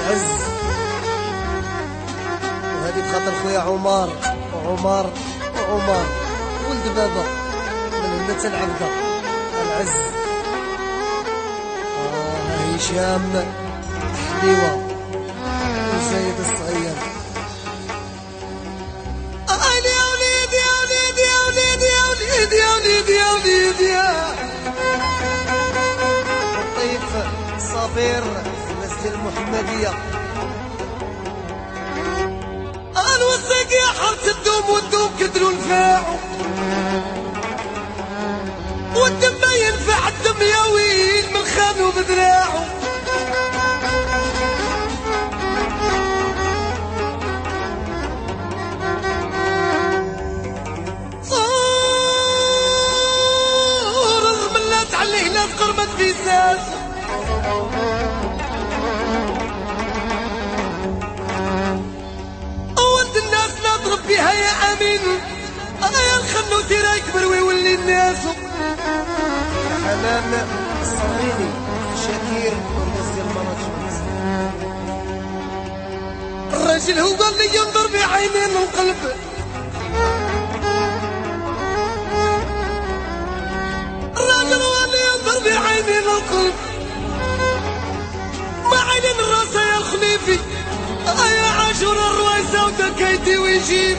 العز. وهذه بخاطر خويا عمر وعمر وعمر ولد بابا من هنا العبده العز. هشام حليوه وزايد الصغير. يا وليدي يا وليدي يا وليدي يا وليدي يا وليدي يا وليدي يا طيف صابر المسجد المحمدية. الوثق يا حرس الدوم والدوم كدروا نفاعوا والدم ما ينفع الدم يا ويل من خانو بذراعه. عليه ناس قربت في ساس أولد الناس نضرب فيها يا أمين. يا الخنوتي راه يكبر ويولي الناس. حنان الصغيري شاكير ونزل المناجمنت. الراجل هو اللي ينظر بعينين القلب. بعينين القلب ما عينين الراس يا الخليفي. يا عاشور الرويسة ودكيتي ويجيب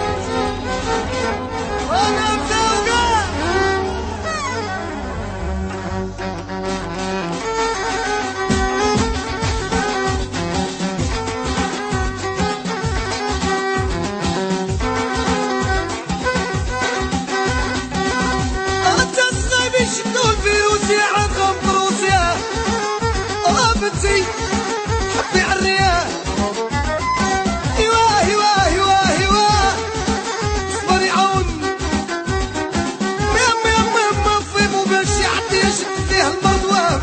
وانا متوقع. حبي عالرياح ايوه ايوه ايوه ايوه صبر يعون يما يما يما فيمو باش يعدي يشد فيه المضوى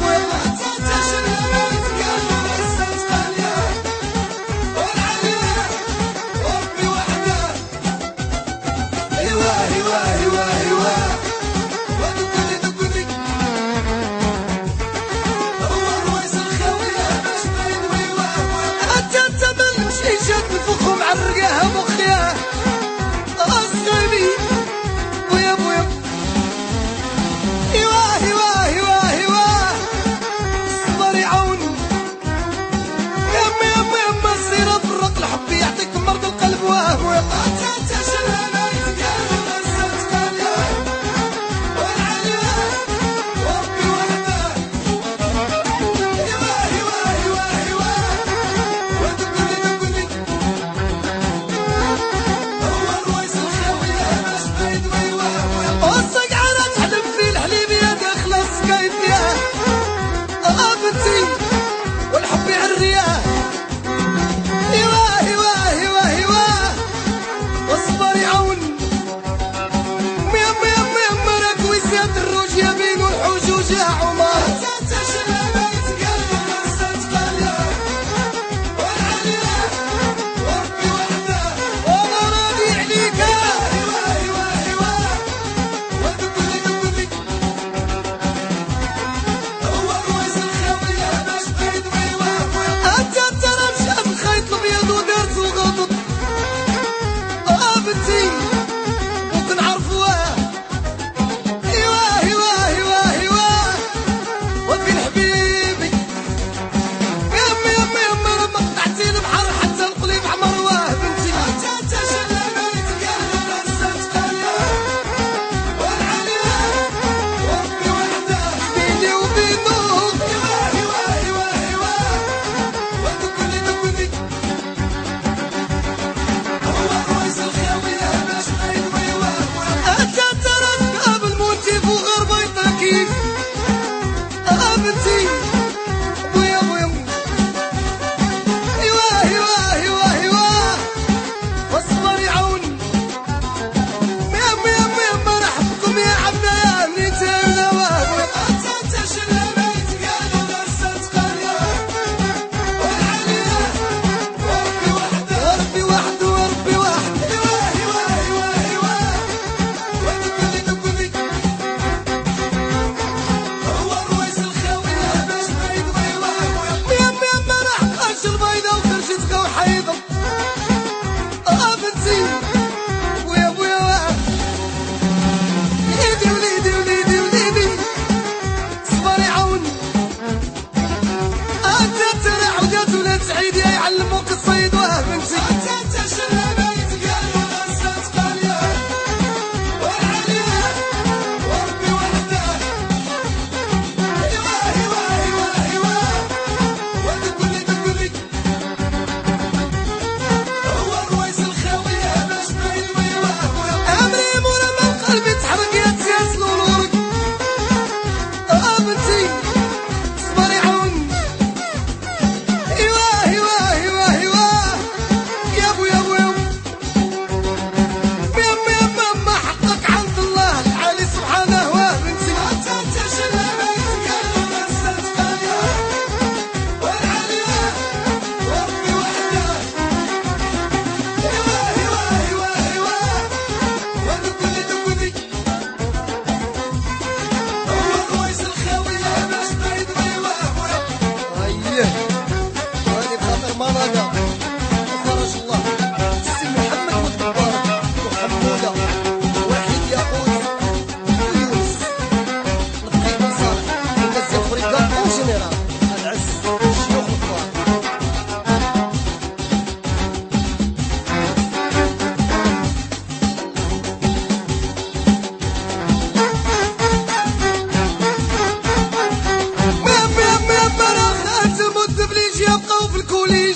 وليج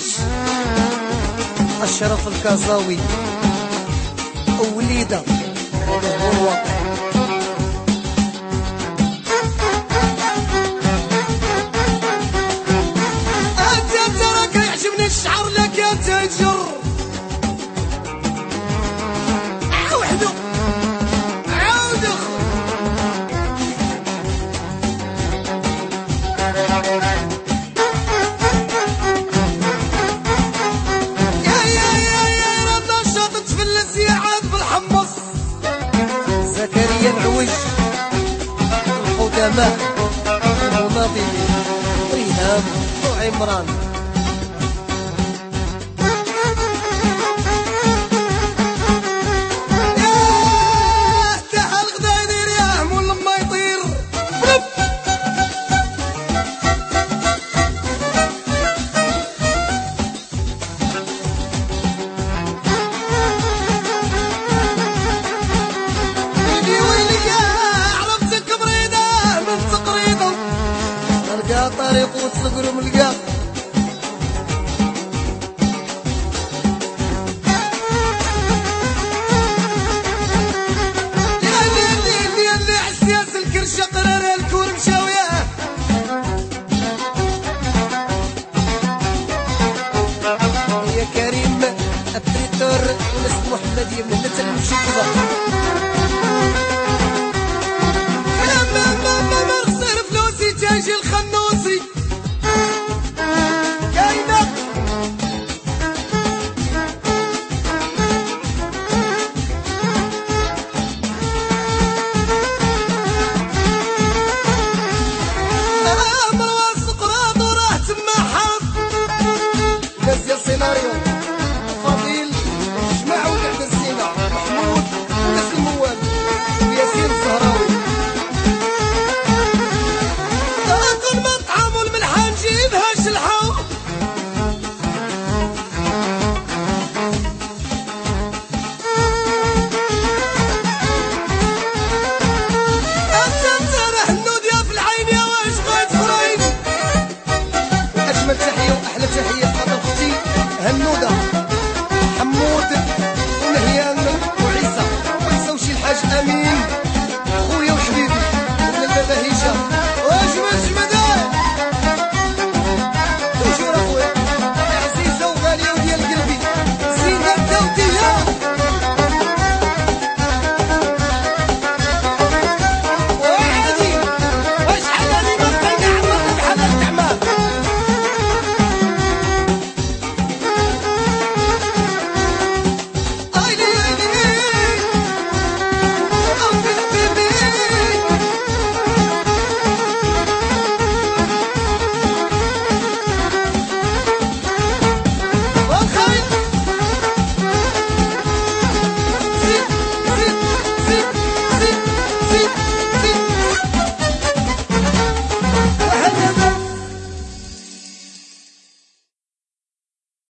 أشرف الكازاوي وليدة هذا هو الواقع. أنت تراك يعجبني الشعر لك يا تاجر وحده عاود زكريا العوج القدماء المناضلين ريهام وعمران ياه تاع الغدا يدير ياه مول لما يطير طريق وتصقر ملقا اللي عالسياس الكرشة قرار الكور مشاوياه يا كريم التريتور وناس محمد يمنا تنمشي كذا